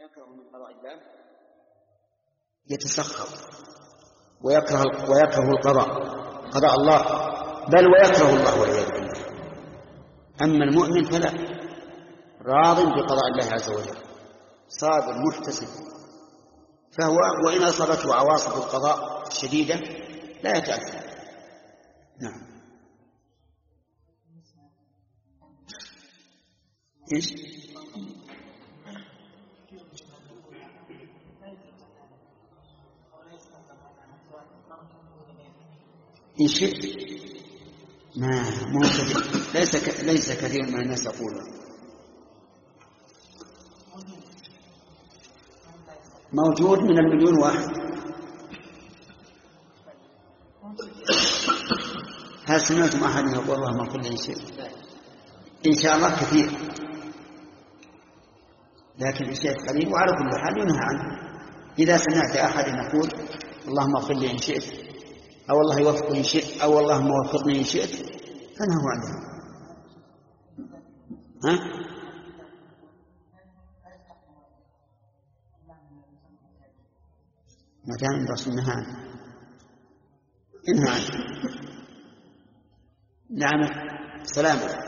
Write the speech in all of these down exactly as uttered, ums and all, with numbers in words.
يكره من قضاء الله يتسخط ويكره ويكره القضاء قضاء الله، بل ويكره الله والعياذ بالله. أما المؤمن فلا، راض بقضاء الله عز وجل، صابر محتسب، فهو وإن أصابته عواصف القضاء الشديدة لا يتأثر. نعم. إيش؟ إن شئت ما مو ليس ك... ليس كثير من الناس يقولون. موجود من المليون واحد. هل سمعتم أحد يقول الله ما كل شيء؟ إن شاء الله كثير، لكن الشيء قليل، وعلى كل حال ينهى عنه. إذا سمعت أحد يقول اللهم اغفر لي إن شئت، أو الله يوفقني إن شئت، أو اللهم وفقني إن شئت، فنهوا عنه. ها؟ ما كان الرسول نهى عنه، انهى عنه. نعم. سلامة.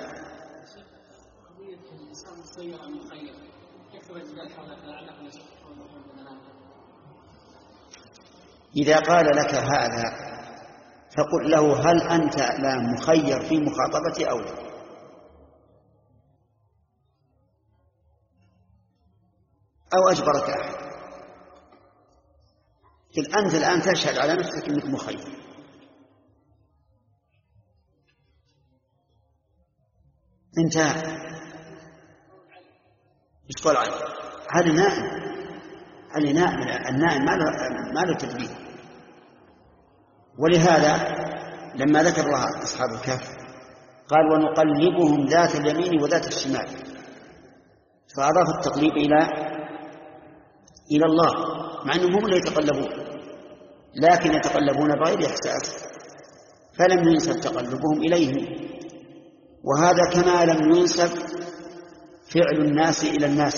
إذا قال لك هذا فقل له هل أنت لا مخير في مخاطبتي أو لا؟ أو أجبرك أحد؟ إذ أنت الآن تشهد على نفسك أنك مخير. انتهى. إيش قول علي؟ هذا نائم، هذا نائم. النائم ما له تدبير. ولهذا لما ذكر الله أصحاب الكهف قال ونقلبهم ذات اليمين وذات الشمال، فأضاف التقليب إلى إلى الله، مع أنهم هم اللي يتقلبون، لكن يتقلبون بغير إحساس، فلم ينسب تقلبهم إليهم. وهذا كما لم ينسب فعل الناس إلى الناس.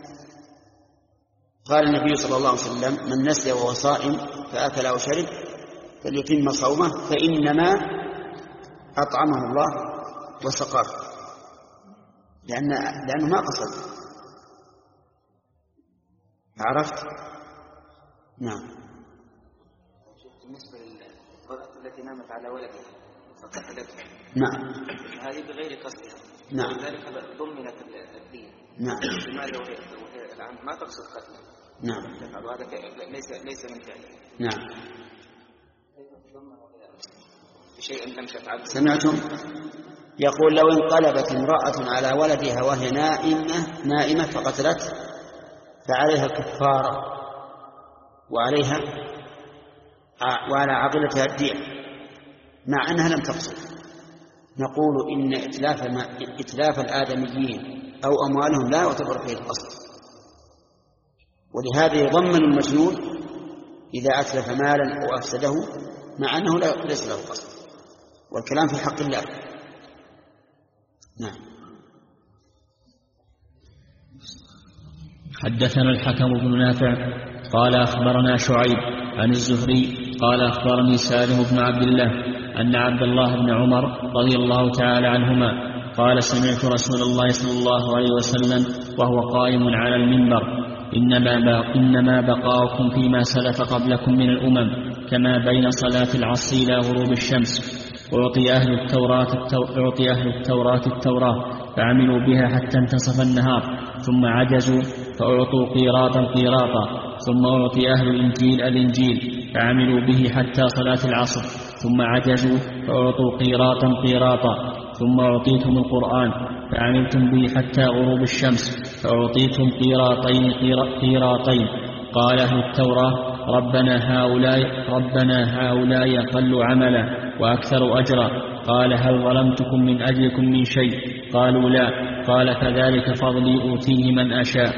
قال النبي صلى الله عليه وسلم من نسي وهو صائم فأكل أو شرب فليتم صومه فإنما أطعمه الله وسقاه، لأن لأنه ما قصد. عرفت؟ نعم. بالنسبة للمرأة التي نامت على ولدها فقتلته، نعم، هذه بغير قصدها، نعم، لذلك ضمنت الدين، نعم، بما لو هي الآن ما تقصد قتله، نعم، هذا ليس ليس من فعله، نعم. شيء لم تفعل. سمعتم؟ يقول لو انقلبت امرأة على ولدها وهي نائمة نائمة فقتلت فعليها كفارة، وعليها وعلى عاقلتها الدية، مع أنها لم تقصد. نقول إن إتلاف, إتلاف الآدميين أو أموالهم لا يعتبر فيه القصد، ولهذا يضمن المجنون إذا أتلف مالا أو أفسده مع أنه ليس له قصد، والكلام في حق الله. نعم. حدثنا الحكم بن نافع قال أخبرنا شعيب عن الزهري قال أخبرني سالم بن عبد الله أن عبد الله بن عمر رضي الله تعالى عنهما قال سمعت رسول الله صلى الله عليه وسلم وهو قائم على المنبر إنما, إنما بقاؤكم فيما سلف قبلكم من الأمم كما بين صلاة العصر إلى غروب الشمس. أعطي أهل التوراة التو... أعطي أهل التوراة التوراة فعملوا بها حتى انتصف النهار ثم عجزوا فأعطوا قيراطا قيراطا، ثم أعطي أهل الإنجيل الإنجيل فعملوا به حتى صلاة العصر ثم عجزوا فأعطوا قيراطا قيراطا، ثم أعطيتم القرآن فعملتم به حتى غروب الشمس فأعطيتم قيراطين قيراطين. قال أهل التوراة ربنا هؤلاء ربنا هؤلاء أقل عملا وأكثر أجرا. قال هل ظلمتكم من أجلكم من شيء؟ قالوا لا. قال فذلك فضلي أوتيه من أشاء.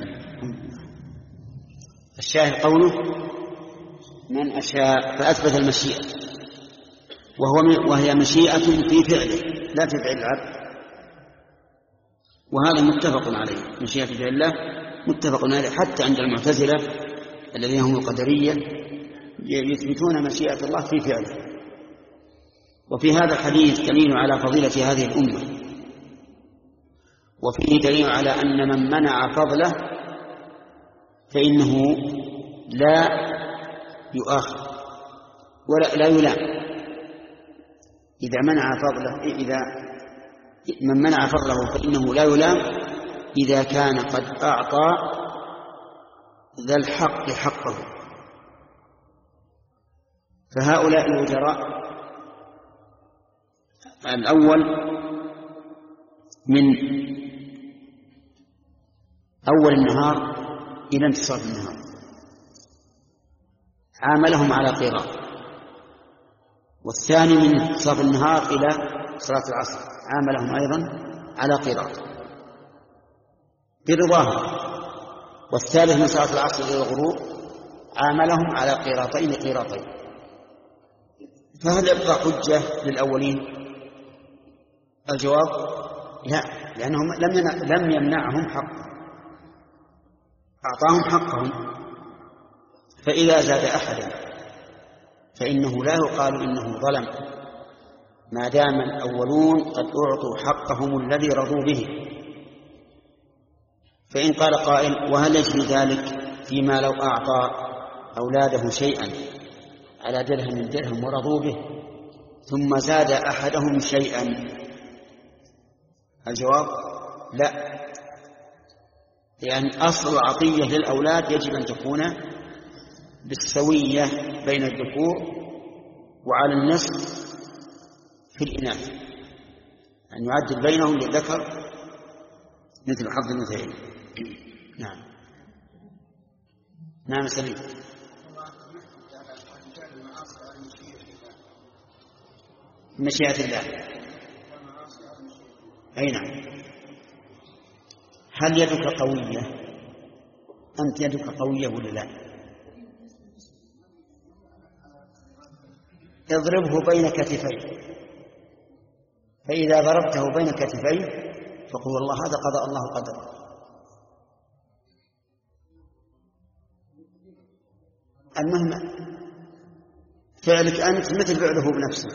الشاهد قوله من أشاء، فأثبت المشيئة، وهو وهي مشيئة في فعله لا في فعل العبد، وهذا متفق عليه، مشيئة في فعل الله متفق عليه، حتى عند المعتزلة الذين هم القدرية يثبتون مشيئة الله في فعله. وفي هذا الحديث دليل على فضيلة هذه الأمة، وفيه دليل على أن من منع فضله فإنه لا يؤاخذ ولا لا يلام. إذا منع فضله إذا من منع فضله فإنه لا يلام إذا كان قد أعطى ذا الحق حقه. فهؤلاء الوزراء الأول من أول النهار إلى انتصاف النهار عاملهم على قيراط، والثاني من انتصاف النهار إلى صلاة العصر عاملهم أيضا على قيراط برضاهم، والثالث من صلاة العصر إلى الغروب عاملهم على قيراطين قيراطين. فهل يبقى حجة للأولين؟ الجواب لا، لأنهم لم يمنعهم حق، أعطاهم حقهم. فإذا زاد أحدا فإنه لا يقال إنه ظلم ما دام الأولون قد أعطوا حقهم الذي رضوا به. فإن قال قائل وهل يجري ذلك فيما لو أعطى أولاده شيئا على درهم من درهم ورضوا به ثم زاد أحدهم شيئا؟ الجواب لا، لأن أصل العطية للأولاد يجب أن تكون بالسوية بين الذكور وعلى النصف في الإناث، أن يعدل بينهم للذكر مثل حظ الأنثيين. نعم نعم سليم. مشيئة الله. أي نعم. هل يدك قوية؟ أنت يدك قوية ولا لا؟ اضربه بين كتفيه، فإذا ضربته بين كتفيه فقل والله هذا قضاء الله قدر. المهم فعلك أنت مثل فعله بنفسه،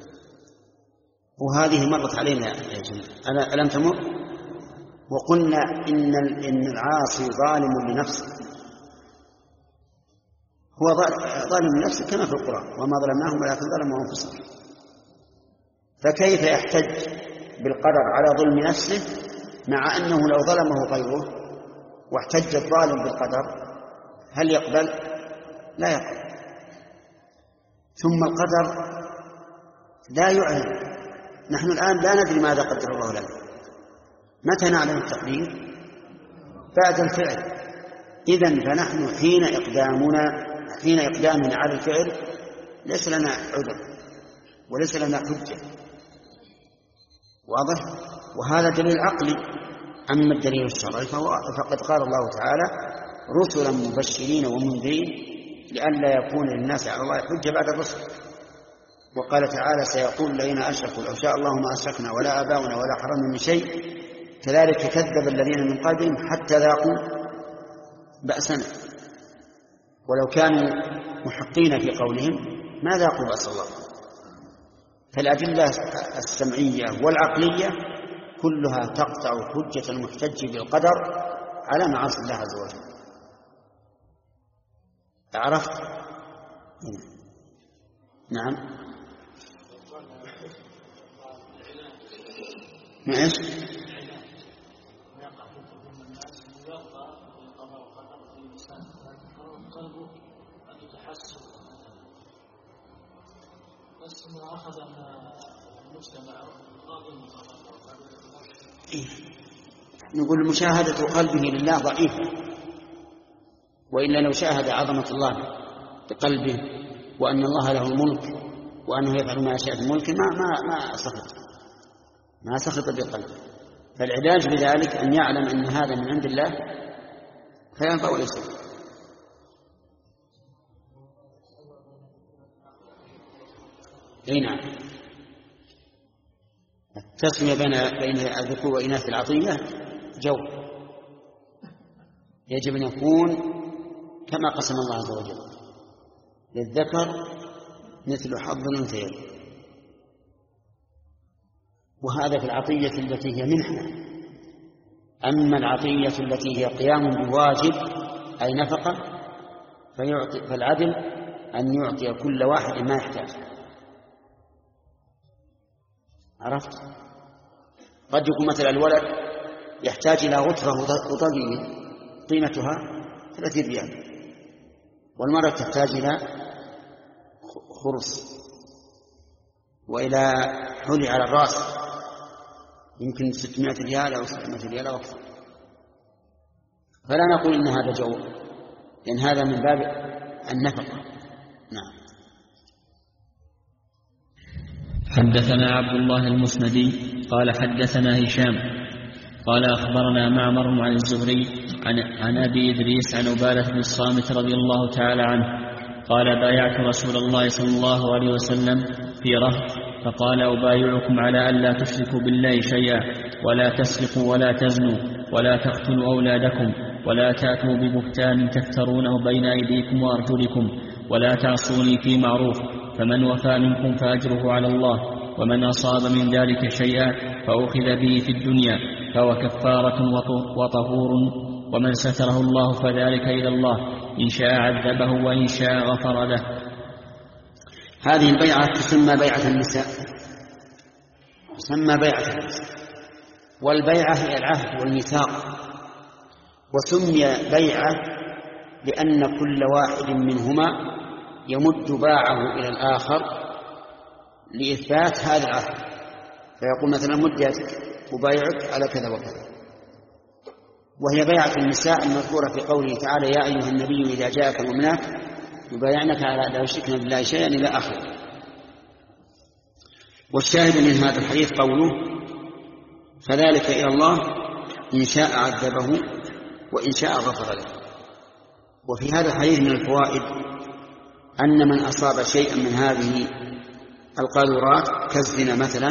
وهذه مرت علينا يا جماعة ألم تمر؟ وقلنا إن إن العاصي ظالم لنفسه، هو ظالم لنفسه كما في القرآن وما ظلمناهم ولكن ظلموا أنفسهم. فكيف يحتج بالقدر على ظلم نفسه مع أنه لو ظلمه غيره واحتج الظالم بالقدر هل يقبل؟ لا يقبل. ثم القدر لا يعلم، نحن الآن لا ندري ماذا قدر الله لنا. متى نعلم التقدير؟ بعد الفعل. إذن فنحن حين إقدامنا حين إقدامنا على الفعل ليس لنا عذر وليس لنا حجة. واضح؟ وهذا دليل عقلي. أما الدليل الشرعي فقد قال الله تعالى رسلا مبشرين ومنذرين لئلا يكون للناس على الله حجة بعد الرسل. وقال تعالى سيقول الذين أشركوا لو شاء الله ما أشركنا ولا آباؤنا ولا حرمنا من شيء كذلك كذب الذين من قبلهم حتى ذاقوا بأسنا. ولو كانوا محقين في قولهم ما ذاقوا بأس الله. فالأدلة السمعية والعقلية كلها تقطع حجة المحتج بالقدر على معاصي الله عز وجل. عرفت؟ نعم. معش بس ما أخذ المجتمع إيه؟ نقول مشاهدة قلبه لله ضعيفة، وإلا لو شاهد عظمة الله بقلبه وأن الله له الملك وأنه يفعل ما يشاء في الملك ما ما ما سخط ما سخط بقلبه. فالعلاج بذلك أن يعلم أن هذا من عند الله فينفع وليس. أي نعم. التسمية بين بين الذكور وإناث العطية جو يجب أن يكون كما قسم الله عز وجل: للذكر مثل حظ الأنثيين. وهذا في العطية التي هي منحة. أما العطية التي هي قيام بواجب أي نفقة فيعطي فالعدل أن يعطي كل واحد ما يحتاج. عرفت؟ قد يكون مثلا الولد يحتاج إلى غترة وطلية قيمتها ثلاثين ريال، والمرأة تحتاج إلى خرص وإلى حلي على الرأس يمكن ستمائة ريال أو سبعمائة ريال أو أكثر. فلا نقول إن هذا جور، لأن هذا من باب النفقة. نعم. حدثنا عبد الله المسندي قال حدثنا هشام قال أخبرنا معمر عن الزهري عن, عن أبي إدريس عن عبادة بن الصامت رضي الله تعالى عنه قال: بايعت رسول الله صلى الله عليه وسلم في رهط فقال: أبايعكم على ألا تشركوا بالله شيئا ولا تسرقوا ولا تزنوا ولا تقتلوا أولادكم ولا تأتوا ببهتان تفترونه بين أيديكم وأرجلكم ولا تعصوني في معروف، فمن وفى منكم فأجره على الله، ومن أصاب من ذلك شيئا فأخذ به في الدنيا فهو كفارة وطهور، ومن ستره الله فذلك إلى الله، إن شاء عذبه وإن شاء غفر له. هذه البيعة تسمى بيعة النساء، تسمى بيعة النساء، والبيعة هي العهد والميثاق. وسمي بيعة لأن كل واحد منهما يمد باعه إلى الآخر لإثبات هذا العهد، فيقول مثلا: مد يدك وبايعك على كذا وكذا. وهي بيعة النساء المذكورة في قوله تعالى: يا أيها النبي إذا جاءك المؤمنات يبايعنك على لا يشركن بالله شيئا إلى آخره. والشاهد من هذا الحديث قوله: فذلك إلى الله، إن شاء عذبه وإن شاء غفر له. وفي هذا الحديث من الفوائد أن من أصاب شيئا من هذه القاذورات كالزنا مثلا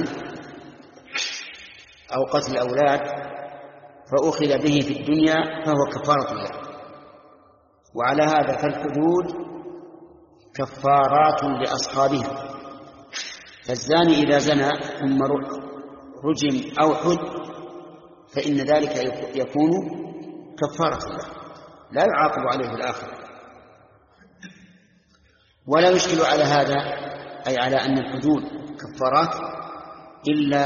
أو قتل الأولاد فأخذ به في الدنيا فهو كفارة له. وعلى هذا فالحدود كفارات لأصحابها. فالزاني إذا زنى ثم رجم أو حد فإن ذلك يكون كفارة له، لا يعاقب عليه في الآخرة. ولا يشكل على هذا، أي على أن الحدود كفارات، إلا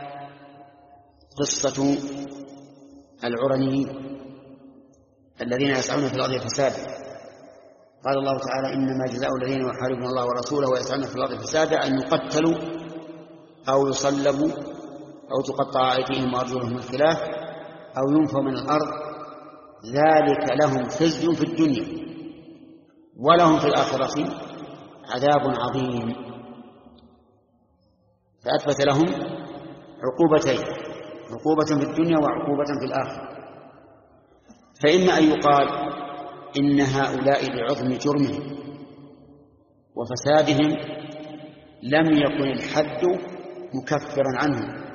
قصة العرنيين الذين يسعون في الأرض فسادا. قال الله تعالى: إنما جزاء الذين يحاربون الله ورسوله ويسعون في الأرض فسادا أن يقتلوا أو يصلبوا أو تقطع أيديهم وأرجلهم من خلاف أو ينفوا من الأرض، ذلك لهم خزي في الدنيا ولهم في الآخرة عذاب عظيم. فأثبت لهم عقوبتين: عقوبة في الدنيا وعقوبة في الآخرة. فإما أن يقال إن هؤلاء لعظم جرمهم وفسادهم لم يكن الحد مكفرا عنهم،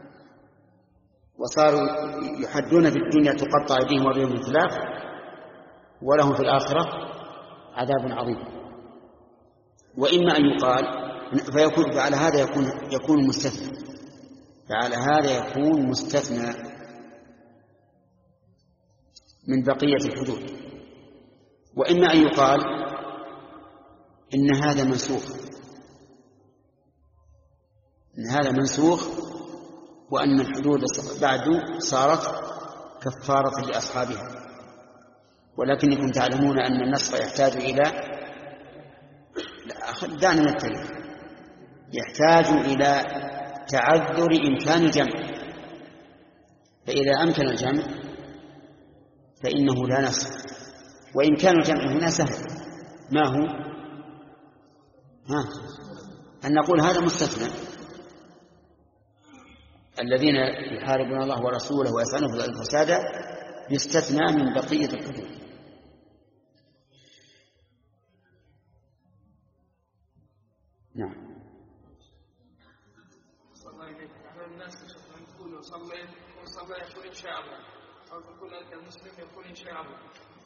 وصاروا يحدون في الدنيا تقطع أيديهم وأرجلهم من خلاف، ولهم في الآخرة عذاب عظيم. وإما أن يقال فيكون فعلى هذا يكون يكون مستثنى، فعلى هذا يكون مستثنى من بقية الحدود. وإما أن يقال إن هذا منسوخ، إن هذا منسوخ وأن الحدود بعد صارت كفارة لأصحابها. ولكنكم تعلمون أن النسخ يحتاج إلى دعنا نتكلم يحتاج إلى تعذر إمكان الجمع، فإذا أمكن الجمع فإنه لا نسخ. وإمكان الجمع هنا سهل، ما هو؟ ها أن نقول هذا مستثنى، الذين يحاربون الله ورسوله ويسعون في الأرض فسادا يستثنى من بقية الحدود. نعم. الناس يقول صليت وصلى يقول إن شاء الله يقول أنت مسلم يقول إن شاء الله،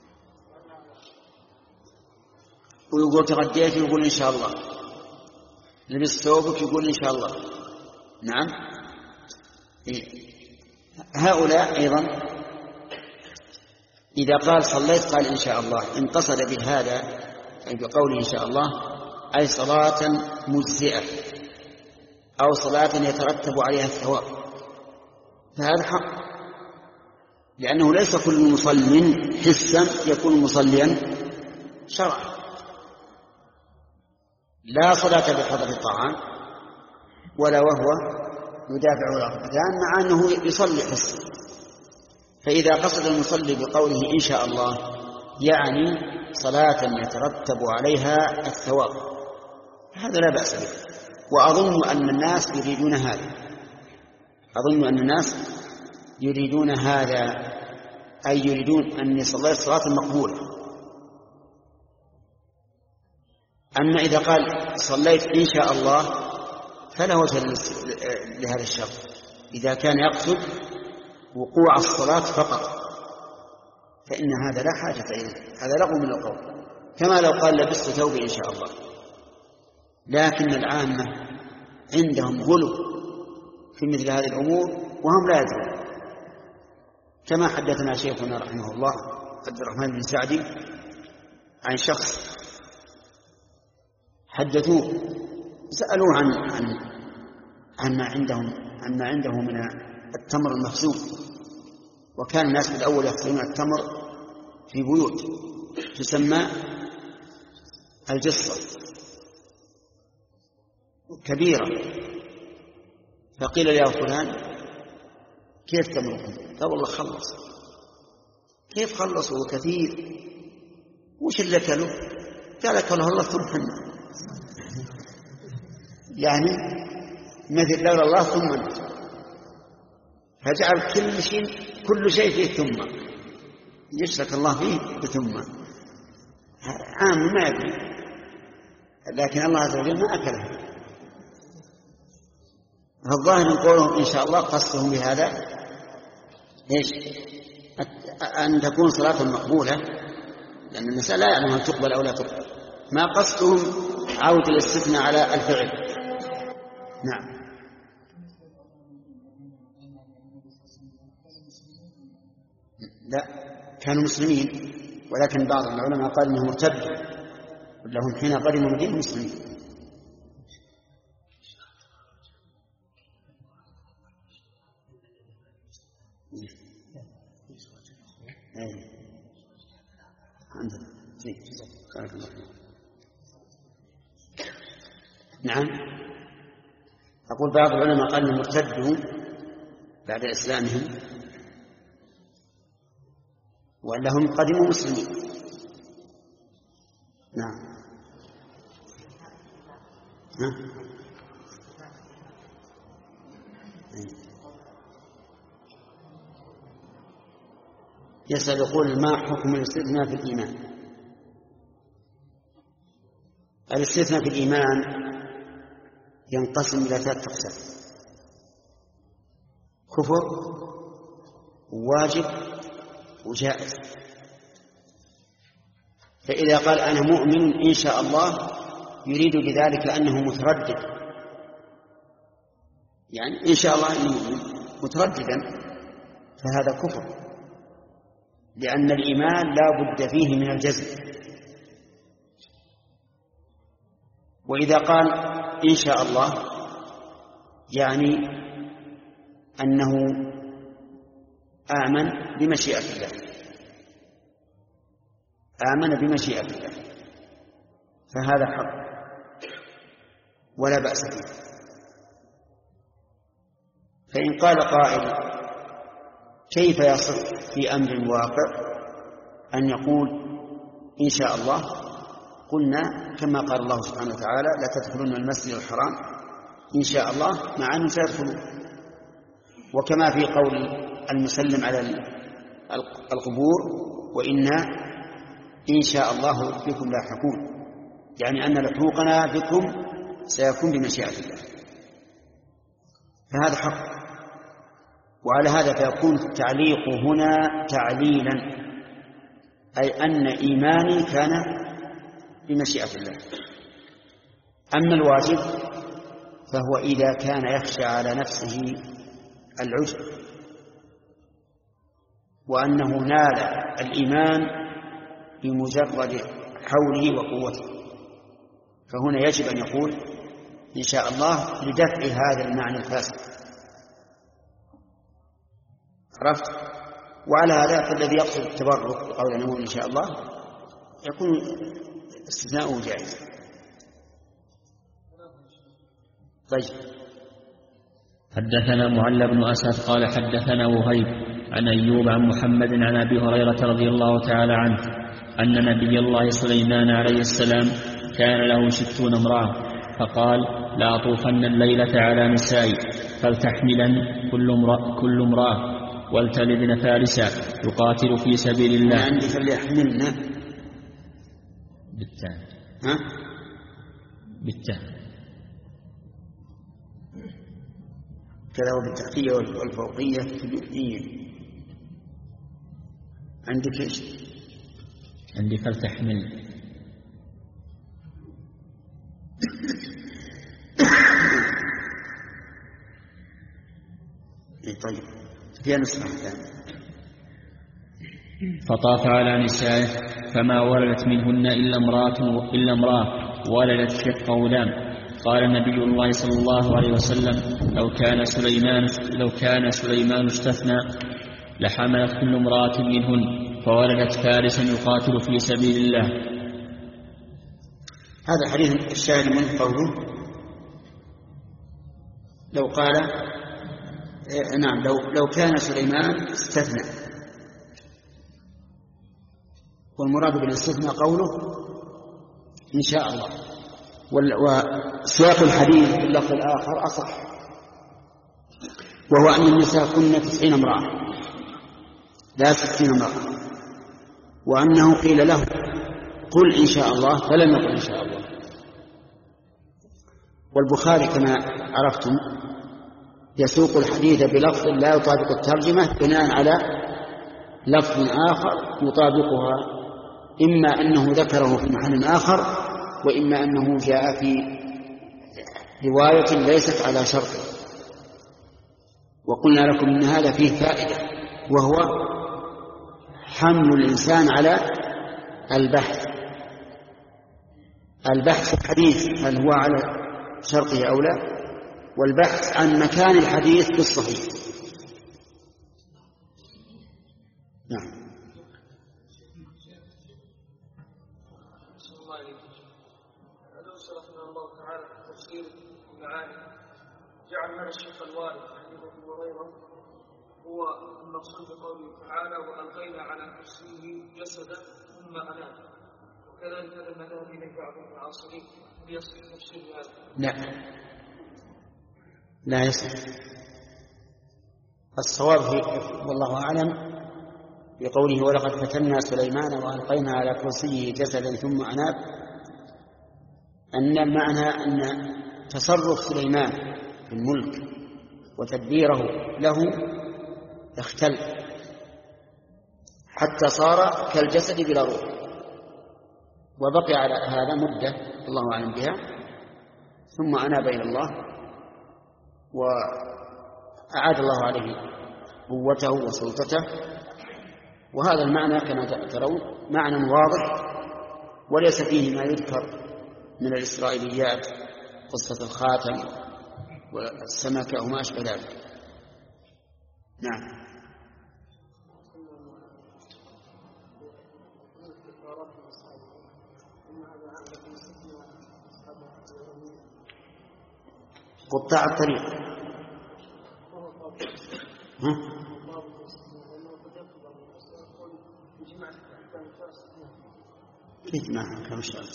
ويقول تغديت يقول إن شاء الله، لبس ثوبك يقول إن شاء الله. نعم. إيه. هؤلاء أيضا إذا قال صليت قال إن شاء الله، إن قصد بهذا أي بقوله إن شاء الله أي صلاة مجزئة أو صلاة يترتب عليها الثواب، فهذا حق، لأنه ليس كل مصل حسا يكون مصليا شرعا. لا صلاة بحضر الطعام ولا وهو يدافع الأقدام مع أنه يصلي حسا. فإذا قصد المصلي بقوله إن شاء الله يعني صلاة يترتب عليها الثواب، هذا لا بأس به. وأظن أن الناس يريدون هذا، أظن أن الناس يريدون هذا، أي يريدون أن يصلي صلاة مقبولة. أما إذا قال صليت إن شاء الله فلا وجه لهذا الشرط. إذا كان يقصد وقوع الصلاة فقط فإن هذا لا حاجة إليه، هذا لغو من القول، كما لو قال لبست ثوبي إن شاء الله. لكن العامة عندهم غلو في مثل هذه الأمور وهم لا يدرون، كما حدثنا شيخنا رحمه الله عبد الرحمن بن سعدي عن شخص حدثوه سألوه عن عن عن ما عندهم عن ما عنده من التمر المخزون، وكان الناس بالأول يأخذون التمر في بيوت تسمى الجصة كبيرة، فقيل يا فلان كيف تمركم؟ قال والله خلص. كيف خلص وهو كثير؟ وش اللي كله؟ قال كله الله ثم حنا، يعني مثل لولا الله ثم انت، فجعل كل شيء كل شيء فيه ثم، يشرك الله فيه بثم، عام ما يدري، لكن الله عز وجل ما أكله. فالظاهر من قولهم إن شاء الله قصدهم بهذا إيش؟ أن تكون صلاة مقبولة، لأن المسألة لا يعلم هل تقبل أو لا تقبل، ما قصدهم عودة الاستثناء على الفعل. نعم. لا كانوا مسلمين، ولكن بعض العلماء قال انهم ارتدوا، لهم حين قدموا مدينة مسلمين. نعم. أقول بعض العلماء قال انهم ارتدوا بعد إسلامهم وأنهم قدموا مسلمين. نعم. ها؟ يسأل يقول ما حكم الاستثناء في الإيمان؟ الاستثناء في الإيمان ينقسم إلى ثلاثة أقسام: كفر وواجب وجائز. فإذا قال أنا مؤمن إن شاء الله يريد بذلك أنه متردد، يعني إن شاء الله أنه مؤمن مترددا، فهذا كفر، لأن الإيمان لا بد فيه من الجزم. وإذا قال إن شاء الله يعني أنه آمن بمشيئة الله، آمن بمشيئة الله، فهذا حق ولا بأس به. فإن قال قائل كيف يصح في أمر واقع أن يقول إن شاء الله؟ قلنا كما قال الله سبحانه وتعالى لا تدخلون المسجد الحرام إن شاء الله، مع أنهم سيدخلون، وكما في قول المسلم على القبور وإنا إن شاء الله بكم لاحقون، يعني أن لحوقنا بكم سيكون بمشيئة الله، فهذا حق. وعلى هذا فيكون التعليق هنا تعليلا، أي أن إيماني كان بمشيئة الله. أما الواجب فهو إذا كان يخشى على نفسه العجب وأنه نال الإيمان بمجرد حوله وقوته، فهنا يجب أن يقول إن شاء الله لدفع هذا المعنى الفاسد. عرفت؟ وعلى هذا فالذي يقصد التبرك قول نقول إن شاء الله يكون استثناؤه جائز. طيب. حدثنا معل بن أسد قال حدثنا وهيب عن أيوب عن محمد عن أبي هريرة رضي الله تعالى عنه أن نبي الله سليمان عليه السلام كان له ستون امرأة، فقال لا أطوفن الليلة على نسائي فلتحملن كل امرأة, كل امرأة ولتلدن فارسا يقاتل في سبيل الله. عندي فليحملن بالتاء. ها؟ بالتاء كذا وبالتحتية والفوقية في الإيه. عندك إيش؟ عندي فلتحمل. طيب فيها نسخة ثانية. فطاف على نسائه فما ولدت منهن إلا امرأة إلا امرأة ولدت شق غلام. قال النبي الله صلى الله عليه وسلم لو كان سليمان لو كان سليمان استثنى لحملت كل امرأة منهن فولدت فارسا يقاتل في سبيل الله. هذا حديث الشاهد من قوله لو قال إيه نعم لو لو كان سليمان استثنى، والمراد بالاستثناء قوله إن شاء الله. وسياق الحديث باللفظ الآخر أصح، وهو أن النساء كن تسعين امرأة لا ستين امرأة، وأنه قيل له قل إن شاء الله فلم يقل إن شاء الله. والبخاري كما عرفتم يسوق الحديث بلفظ لا يطابق الترجمة بناء على لفظ آخر يطابقها، إما أنه ذكره في محل آخر وإما أنه جاء في رواية ليست على شرطه. وقلنا لكم إن هذا فيه فائدة، وهو حمل الإنسان على البحث البحث في الحديث هل هو على شرطه أو لا، والبحث عن مكان الحديث بالصحيح. نعم. جعل لنا الشيخ الوارث عن ابي هريره هو المقصود بقوله تعالى والقينا على كرسيه جسدا ثم اناب، وكذلك لما ذهب اليه بعض المعاصرين ليصل تفسير هذا. لا لا يصح. الصواب والله اعلم بقوله ولقد فتنا سليمان والقينا على كرسيه جسدا ثم اناب، ان المعنى ان تصرف سليمان في الملك وتدبيره له اختل حتى صار كالجسد بلا روح، وبقي على هذا مدة الله أعلم بها، ثم أناب إلى الله وأعاد الله عليه قوته وسلطته. وهذا المعنى كما ترون معنى واضح وليس فيه ما يذكر من الإسرائيليات قصة الخاتم والسمكة وما أشبه ذلك. نعم. قطاع الطريق ها؟ كيف معهم كم شاء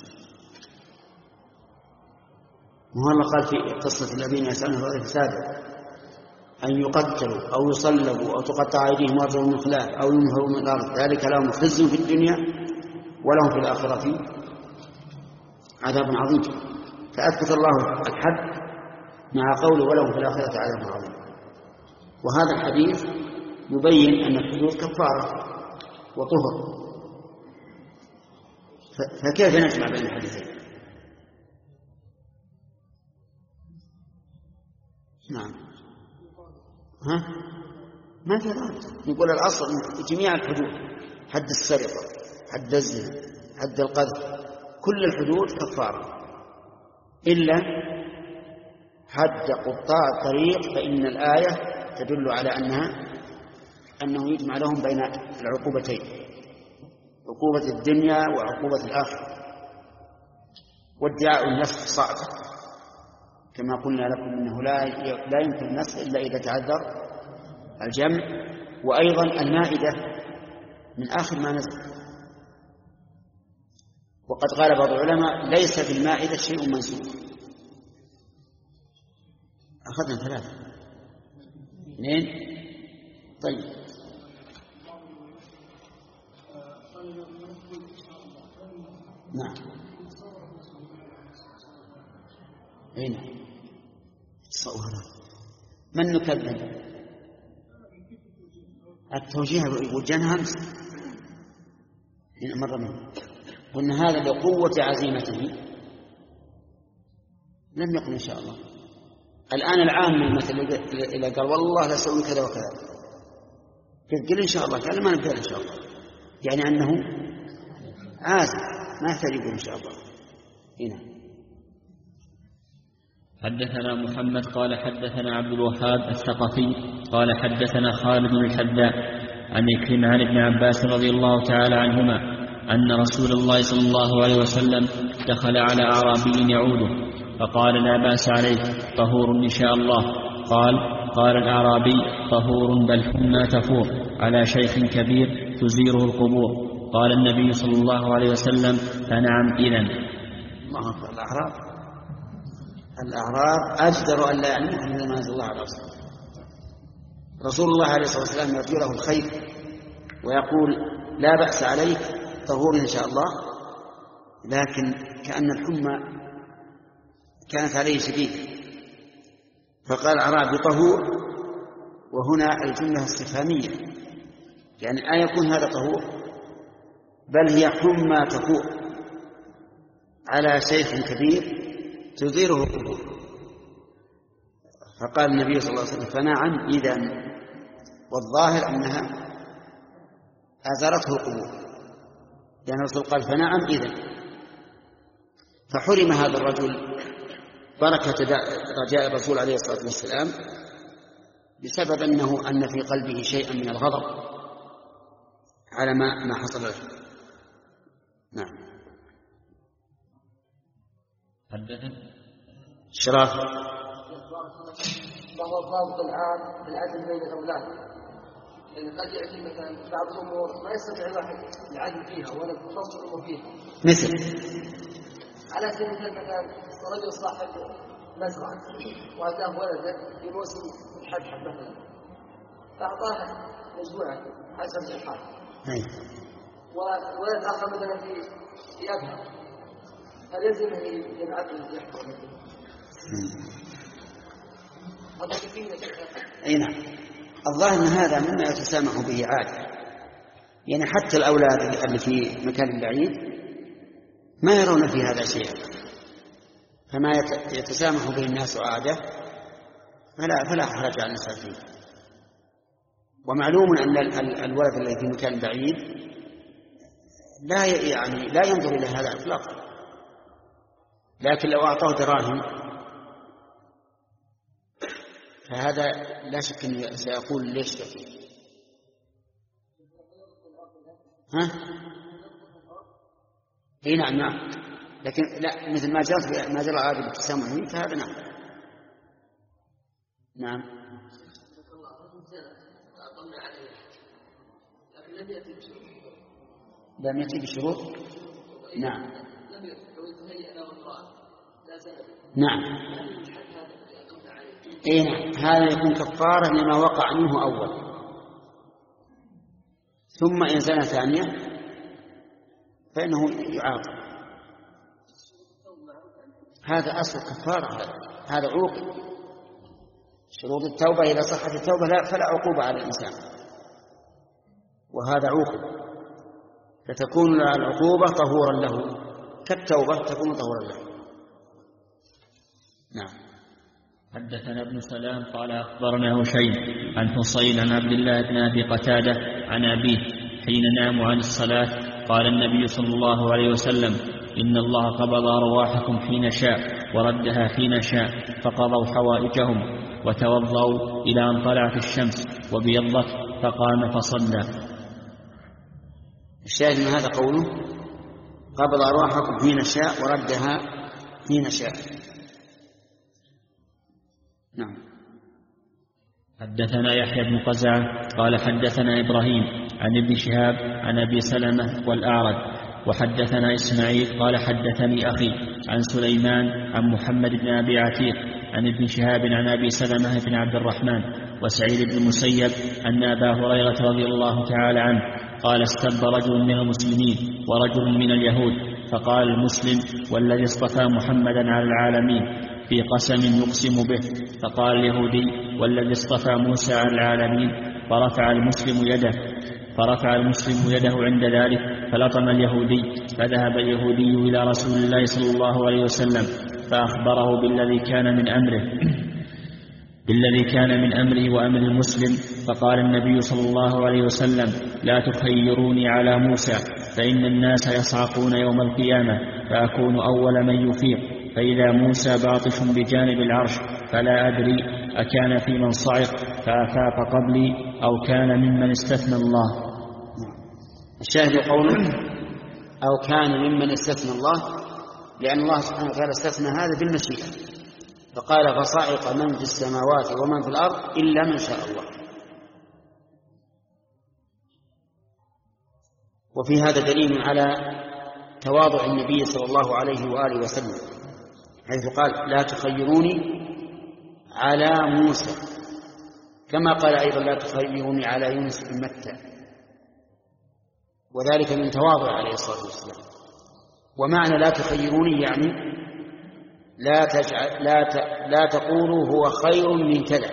وهو الله قال في قصة الذين يسألون في السابع أن يقتلوا أو يصلبوا أو تقطع أيديهم وأرجلهم من خلاف أو ينهوا من الأرض ذلك لهم خزي في الدنيا ولهم في الآخرة عذاب عظيم. فأثبت الله الحد مع قوله ولهم في الآخرة عذاب عظيم. وهذا الحديث يبين أن الحدود كفارة وطهر، فكيف نجمع بين الحديثين؟ نعم. ها؟ ما في رابط. يقول الأصل جميع الحدود، حد السرقة، حد الزنا، حد القذف، كل الحدود كفارة إلا حد قطاع الطريق، فإن الآية تدل على أنها أنه يجمع لهم بين العقوبتين، عقوبة الدنيا وعقوبة الآخرة. وادعاء النسخ صعب كما قلنا لكم أنه لا لا يمكن النسخ إلا إذا تعذر الجمع. وأيضا المائدة من آخر ما نزل، وقد قال بعض العلماء ليس في المائدة شيء منسوخ. أخذنا ثلاثة اثنين. طيب نعم. أين من نكذب؟ التوجيه وجهنا همس مرة منه، قلنا هذا لقوة عزيمته لم يقل إن شاء الله. الآن العام مثل إذا قال والله لا سوي كذا وكذا قل إن شاء الله، قال ما نقدر إن شاء الله، يعني أنه عازم ما يحتاج يقول إن شاء الله. هنا حدثنا محمد قال حدثنا عبد الوهاب الثقفي قال حدثنا خالد بن الحذاء عن إكرمة عن ابن عباس رضي الله تعالى عنهما أن رسول الله صلى الله عليه وسلم دخل على أعرابي يعوده فقال لا بأس عليك طهور إن شاء الله. قال قال الأعرابي طهور بل حمى تفور على شيخ كبير تزيره القبور. قال النبي صلى الله عليه وسلم فنعم إذن. الله أكبر. الأعراب الأعراب أجدر أن لا يعلموا أن ما أنزل الله على رسوله. رسول الله عليه الصلاة والسلام يرجو له الخير ويقول لا بأس عليك طهور إن شاء الله، لكن كأن الحمى كانت عليه شديدة فقال أعرابي طهور، وهنا الجملة استفهامية يعني آه يكون هذا طهور بل هي حمى تفور على شيخ كبير تزيره القبور. فقال النبي صلى الله عليه وسلم فنعم إذن، والظاهر أنها أزارته القبور، يعني الرسول قال فنعم إذن، فحرم هذا الرجل بركة رجاء الرسول عليه الصلاة والسلام بسبب أنه أن في قلبه شيئا من الغضب على ما ما حصل له. نعم. شراف وهو الضابط العام بالعدل بين الأولاد، يعني قد يأتي مثلا بعض الأمور ما يستطيع الواحد العدل فيها ولا تفصل الأمور فيها، مثل على سبيل المثال مثلا رجل صاحب مزرعة وأتاه ولده في موسم الحبحب مثلا فأعطاه مجموعة حسب الحال، وولد آخر مثلا في في أبها، هل يلزمه للعدل يحكم؟ أي نعم. الظاهر أن هذا مما يتسامح به عادة، يعني حتى الأولاد اللي في مكان بعيد ما يرون في هذا شيئا، فما يتسامح به الناس عادة فلا فلا حرج على الناس فيه. ومعلوم أن الولد الذي في مكان بعيد لا يعني لا ينظر إلى هذا إطلاقا، لكن لو أعطاه دراهم فهذا لا شك أنه سيقول ليش كثير. ها؟ اي نعم نعم، لكن لا مثل ما جرى ما جرى عادة بالتسامح فهذا نعم. نعم. لم يأتي بشروط. نعم نعم. اي نعم، هذا يكون كفارة لما وقع منه أول، ثم إن زنى ثانية فإنه يعاقب. هذا أصل كفارة، هذا عوقب. شروط التوبة إذا صحت التوبة لا فلا عقوبة على الإنسان، وهذا عوقب، فتكون العقوبة طهورا له كالتوبة تكون طهورا له. نعم. حدثنا ابن سلام قال أخبرنا هشيم عن حصين عن عبد الله بن أبي قتادة عن أبيه حين ناموا عن الصلاة قال النبي صلى الله عليه وسلم: إن الله قبض أرواحكم حين شاء وردها حين شاء، فقضوا حوائجهم وتوضأوا إلى أن طلعت الشمس وبيضت فقام فصلى. الشاهد من هذا قوله: قبض أرواحكم حين شاء وردها حين شاء. نعم. حدثنا يحيى بن قزعة قال حدثنا إبراهيم عن ابن شهاب عن أبي سلمة والأعرج، وحدثنا إسماعيل قال حدثني أخي عن سليمان عن محمد بن أبي عتيق عن ابن شهاب عن أبي سلمة بن عبد الرحمن وسعيد بن المسيب أن أبا هريرة رضي الله تعالى عنه قال: استب رجل من المسلمين ورجل من اليهود، فقال المسلم: والذي اصطفى محمدا على العالمين، في قسم يقسم به. فقال اليهودي: والذي اصطفى موسى على العالمين. فرفع المسلم يده فرفع المسلم يده عند ذلك فلطم اليهودي، فذهب اليهودي إلى رسول الله صلى الله عليه وسلم فأخبره بالذي كان من أمره بالذي كان من أمره وأمر المسلم. فقال النبي صلى الله عليه وسلم: لا تخيروني على موسى، فإن الناس يصعقون يوم القيامة فأكون أول من يفيق، فإذا موسى باطش بجانب العرش فلا أدري أكان في من صعق فأفاق قبلي أو كان ممن استثنى الله. الشاهد قوله: أو كان ممن استثنى الله، لأن الله سبحانه وتعالى استثنى هذا بالمشيئة، فقال: فصعق من في السماوات ومن في الأرض إلا من شاء الله. وفي هذا دليل على تواضع النبي صلى الله عليه وآله وسلم، حيث قال: لا تخيروني على موسى، كما قال أيضا: لا تخيروني على يونس بن متى، وذلك من تواضع عليه الصلاة والسلام. ومعنى لا تخيروني يعني لا, تجعل لا, ت... لا تقولوا هو خير من كذا،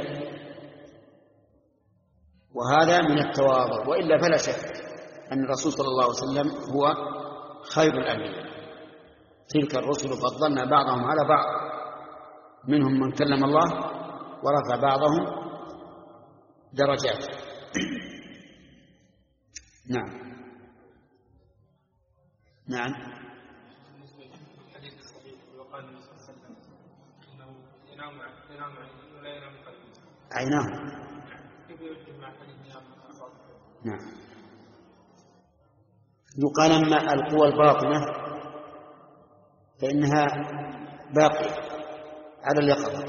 وهذا من التواضع. وإلا فلا شك أن الرسول صلى الله عليه وسلم هو خير الأنبياء. تلك الرسل فضلنا بعضهم على بعض، منهم من كلم الله ورفع بعضهم درجات. نعم. نعم. عيناه. نعم. يقال أما القوى الباطنة فإنها باقية على اليقظة،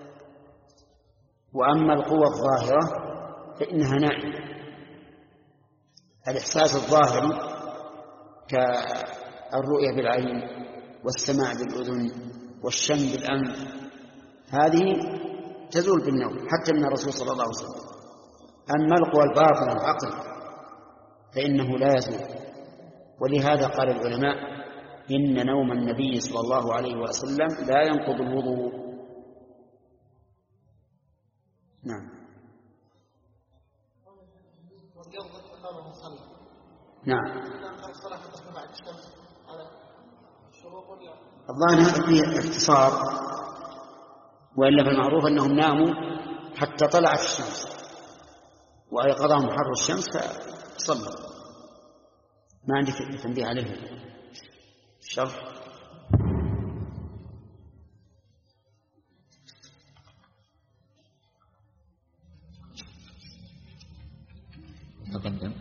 وأما القوى الظاهرة فإنها نائمة. الإحساس الظاهري كالرؤية بالعين والسماع بالأذن والشم بالأنف، هذه تزول بالنوم حتى من الرسول صلى الله عليه وسلم. أما القوى الباطنة العقل فإنه لا يزول. ولهذا قال العلماء: إن نوم النبي صلى الله عليه وسلم لا ينقض الوضوء. نعم. نعم. الظاهر هذا فيه اختصار، وإلا فالمعروف أنهم ناموا حتى طلعت الشمس وأيقظهم حر الشمس فصلوا. ما عندك تنبيه عليه الشرح؟ تقدم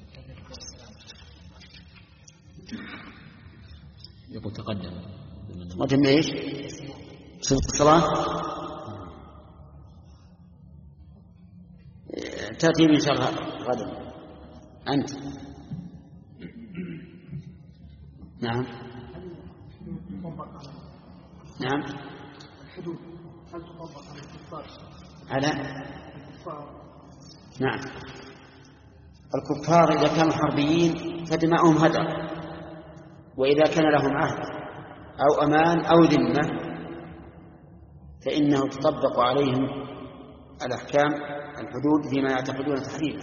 يقول تقدم قدم ايش؟ صفة الصلاة تأتي من شرح غدا أنت. نعم. نعم. الحدود هل تطبق على الكفار؟ على نعم الكفار إذا كانوا حربيين فدماؤهم هدر، وإذا كان لهم عهد أو أمان أو ذمة فإنه تطبق عليهم الأحكام الحدود فيما يعتقدون تحريمه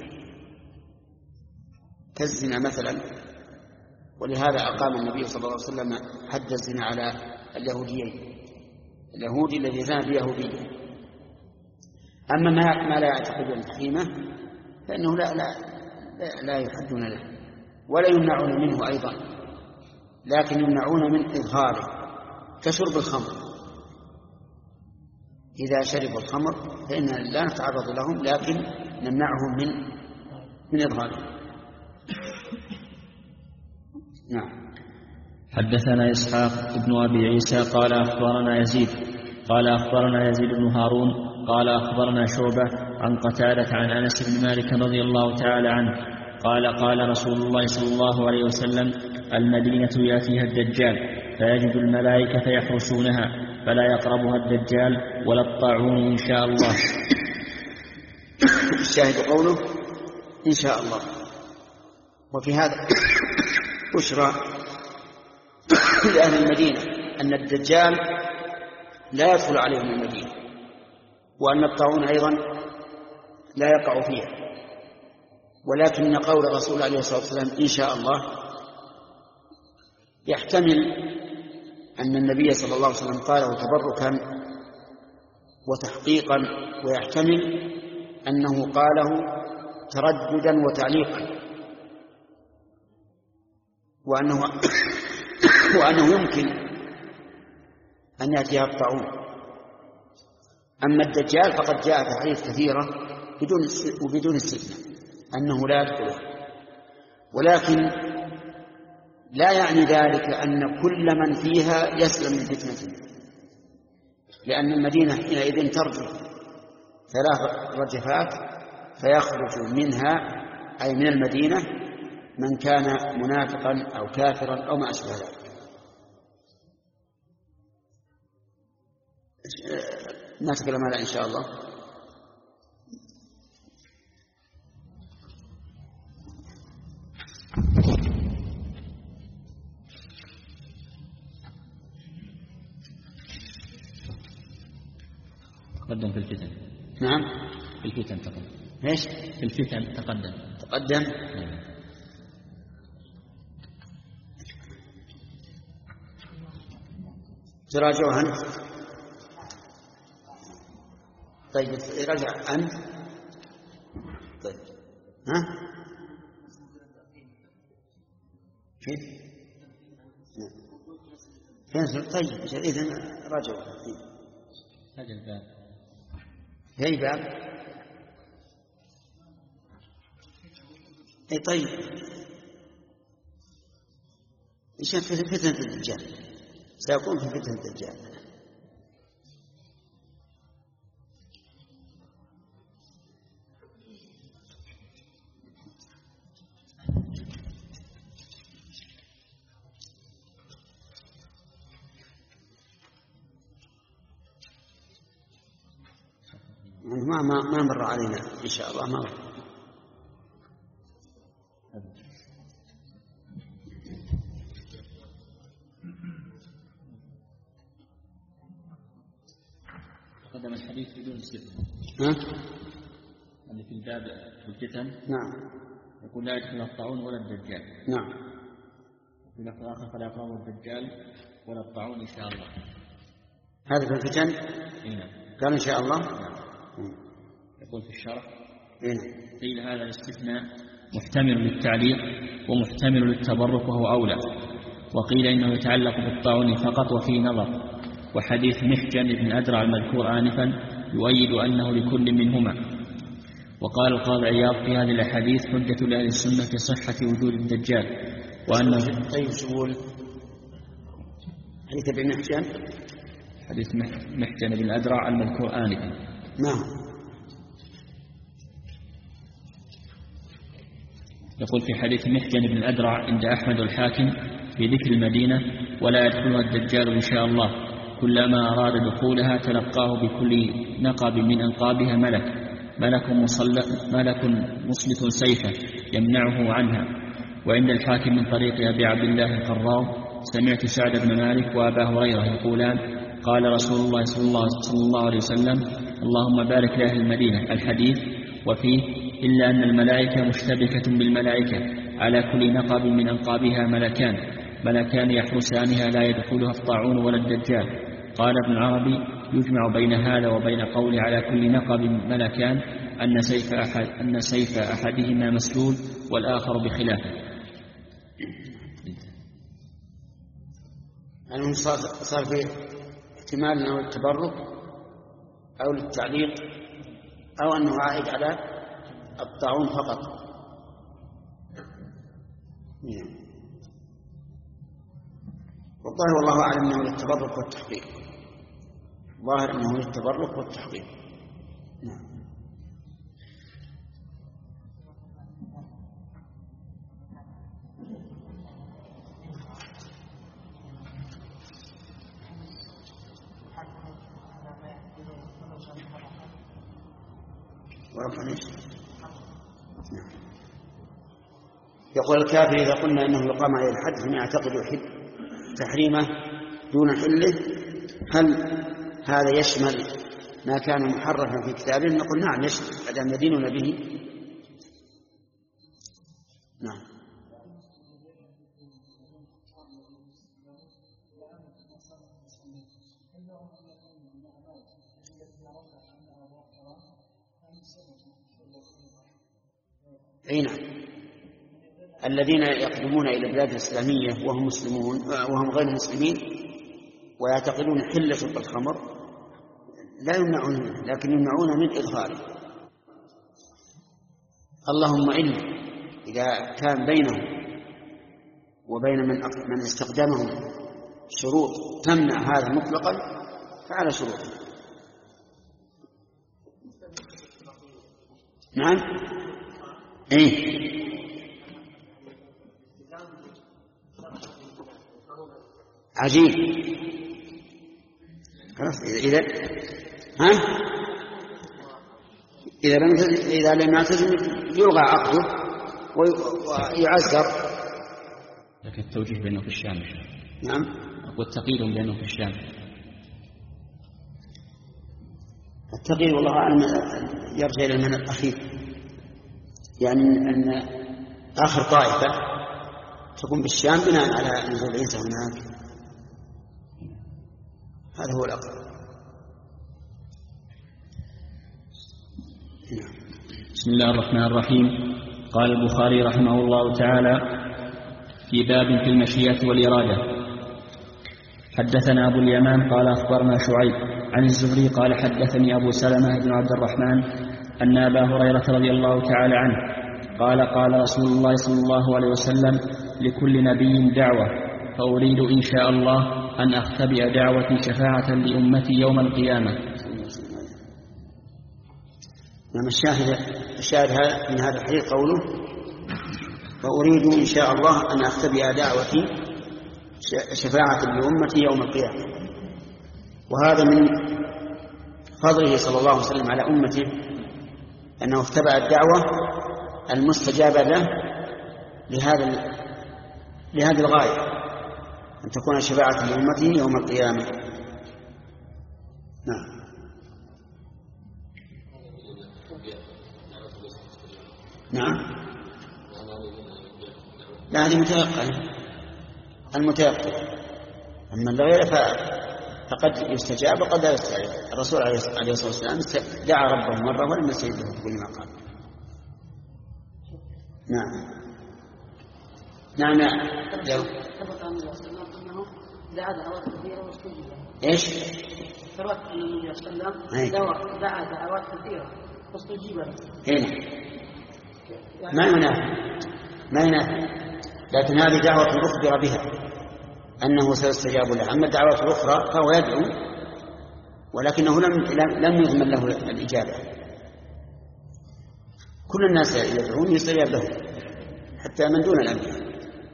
كالزنا مثلا، ولهذا أقام النبي صلى الله عليه وسلم حد الزنا على اليهوديين، اليهودي الذي زنى بيهودية. أما ما لا يعتقدون تحريمه فإنه لا, لا, لا, لا يحدون له ولا يمنعون منه أيضا، لكن يمنعون من إظهاره كشرب الخمر. إذا شربوا الخمر فإننا لا نتعرض لهم، لكن نمنعهم من من إظهاره. نعم. حدثنا إسحاق ابن أبي عيسى قال أخبرنا يزيد قال أخبرنا يزيد بن هارون قال أخبرنا شعبة عن قتادة عن أنس بن مالك رضي الله تعالى عنه قال قال رسول الله صلى الله عليه وسلم: المدينة يأتيها الدجال فيجد الملائكة يحرسونها فلا يقربها الدجال ولا الطاعون إن شاء الله. الشاهد قوله إن شاء الله. وفي هذا بشرى لأهل المدينة أن الدجال لا يدخل عليهم المدينة، وأن الطاعون أيضا لا يقع فيها، ولكن قول الرسول عليه الصلاة والسلام إن شاء الله يحتمل أن النبي صلى الله عليه وسلم قاله تبركا وتحقيقا، ويحتمل أنه قاله ترددا وتعليقا، وأنه, وأنه يمكن أن يأتيها الطاعون. أما الدجال فقد جاء في حديث كثيرة بدون وبدون استثناء أنه لا يدخله، ولكن لا يعني ذلك أن كل من فيها يسلم من فتنته، لأن المدينة حينئذ ترجف ثلاث رجفات فيخرج منها أي من المدينة من كان منافقا أو كافرا أو ما أشبه ذلك. نتكلم على إن شاء الله. تقدم في الفتن. نعم في الفتن تقدم. ايش؟ في الفتن تقدم. تقدم. نعم. تراجعوا أنت. طيب راجع أنت. طيب ها كيف؟ نعم. طيب إذن راجعوا. هذا الباب. هي باب. اي طيب ايش في فتنة الدجال؟ سيكون في فتنة الدجال. ما ما ما مر علينا إن شاء الله ما مر. قدم الحديث بدون استثناء. ها؟ اللي في الباب في الفتن. نعم. يقول لا يدخل الطاعون ولا الدجال. نعم. في لفظ آخر فلا يقرب الدجال ولا الطاعون إن شاء الله. هذا في الفتن؟ نعم. قال إن شاء الله. نعم. يقول في الشرح إيه؟ قيل هذا الاستثناء محتمل للتعليق ومحتمل للتبرك وهو أولى، وقيل إنه يتعلق بالطاعون فقط وفيه نظر، وحديث محجن بن أدرع المذكور آنفا يؤيد أنه لكل منهما. وقال القاضي عياض في هذه الأحاديث حجة لأهل السنة في صحة وجود الدجال، وأنه طيب شغول حديث ابن محجن حديث محجن بن أدرع المذكور آنفا. نعم. يقول في حديث محجن بن الأدرع عند أحمد الحاكم في ذكر المدينة ولا يدخلها الدجال إن شاء الله، كلما أراد دخولها تلقاه بكل نقب من أنقابها ملك ملك, ملك مصلت سيفه يمنعه عنها. وعند الحاكم من طريق أبي عبد الله القراء سمعت سعد بن مالك وأبا هريرة يقولان قال رسول الله صلى الله عليه وسلم اللهم بارك لأهل المدينة الحديث. وفيه: إلا أن الملائكة مشتبكة بالملائكة، على كل نقب من أنقابها ملكان ملكان يحرسانها لا يدخلها الطاعون ولا الدجال. قال ابن العربي: يجمع بين هذا وبين قول على كل نقب ملكان أن سيف, أحد أن سيف أحدهما مسلول والآخر بخلافه. يعني صار, صار في احتمال أنه التبرك أو للتعليق أو أنه عائد على الطاعون فقط. والظاهر والله أعلم أنه للتبرك والتحقيق، ظاهر أنه للتبرك والتحقيق. نعم. يقول الكافر إذا قلنا إنه يقام عليه الحد فإن يعتقد يحد تحريمه دون حله، هل هذا يشمل ما كان محرفا في كتابه؟ نقول نعم يشمل، أدام يديننا به. نعم. أي نعم. الذين يقدمون إلى البلاد الإسلامية وهم مسلمون وهم غير مسلمين ويعتقدون حل شرب الخمر لا يمنعون منه، لكن يمنعون من إظهاره. اللهم إلا إذا كان بينهم وبين من من استخدمهم شروط تمنع هذا مطلقا فعلى شروطه. نعم. إيه عجيب. خلاص إذا ها إذا لم إذا لم يعتزم يلغى عقده ويعزر. لكن التوجيه بينه في الشام. نعم. والتقييد بينه في الشام. التقييد والله أعلم يرجع إلى المعنى الأخير، يعني أن آخر طائفة تكون بالشام بناء على نزول عيسى هناك، هذا هو الأقرب. بسم الله الرحمن الرحيم. قال البخاري رحمه الله تعالى في باب في المشيئة والإرادة: حدثنا أبو اليمان قال أخبرنا شعيب عن الزهري قال حدثني أبو سلمة بن عبد الرحمن أن أبا هريرة رضي الله تعالى عنه قال قال رسول الله صلى الله عليه وسلم: لكل نبي دعوة، فأريد إن شاء الله أن أختبئ دعوتي شفاعة لأمتي يوم القيامة. نعم. الشاهد الشاهد من هذا الحديث قوله: فأريد إن شاء الله أن أختبئ دعوتي شفاعة لأمتي يوم القيامة. وهذا من فضله صلى الله عليه وسلم على أمته أنه اختبأ الدعوة المستجابة له لهذا لهذه الغاية، أن تكون شفاعة لأمته يوم القيامة. نعم. نعم. لا هذه متيقنة، المتيقن. أما الغير فقد يستجاب وقد لا يستجاب. الرسول عليه الصلاة والسلام دعا ربه مرة ولم يستجب له بكل ما قال. نعم. نعم. ثبت عن الرسول أنه دعا دعوات كثيرة واستجيب. إيش؟ ثبت عن النبي صلى الله عليه وسلم دعا دعوات كثيرة واستجيب له. إيه. ما ينافي ما ينافي لكن هذه دعوة أخبر بها أنه سيستجاب له. أما الدعوة الأخرى فهو يدعو ولكنه لم لم يضمن له الإجابة. كل الناس يدعون يستجاب له حتى من دون الأنبياء.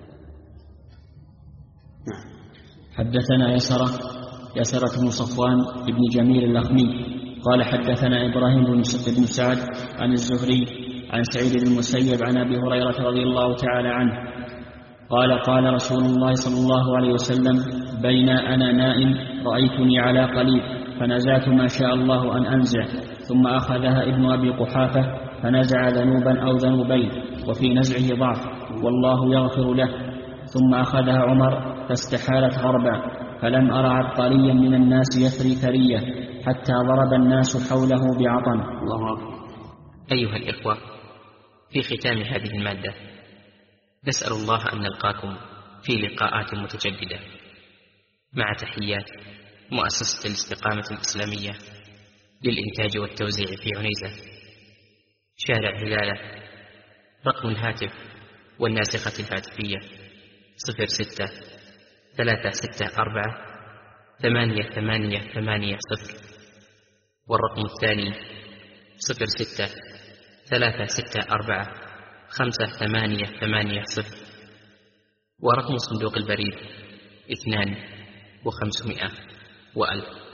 نعم. حدثنا يسرة يسرة بن صفوان بن جميل اللخمي قال حدثنا إبراهيم بن سعد عن الزهري عن سعيد بن المسيب عن أبي هريرة رضي الله تعالى عنه قال قال رسول الله صلى الله عليه وسلم: بين أنا نائم رأيتني على قليب فنزعت ما شاء الله أن أنزع، ثم أخذها ابن أبي قحافة فنزع ذنوبا أو ذنوبين، وفي نزعه ضعف والله يغفر له، ثم أخذها عمر فاستحالت غربا، فلم أر عبقريا من الناس يثري ثرية حتى ضرب الناس حوله بعطن. الله أكبر. أيها الإخوة، في ختام هذه المادة نسأل الله أن نلقاكم في لقاءات متجددة، مع تحيات مؤسسة الاستقامة الإسلامية للإنتاج والتوزيع في عنيزة، شارع هلالة. رقم الهاتف والناسخة الهاتفية صفر ستة ثلاثة ستة أربعة ثمانية ثمانية ثمانية صفر، والرقم الثاني صفر ستة ثلاثة ستة أربعة خمسة ثمانية ثمانية صفر، ورقم صندوق البريد اثنان وخمسمائة وألف.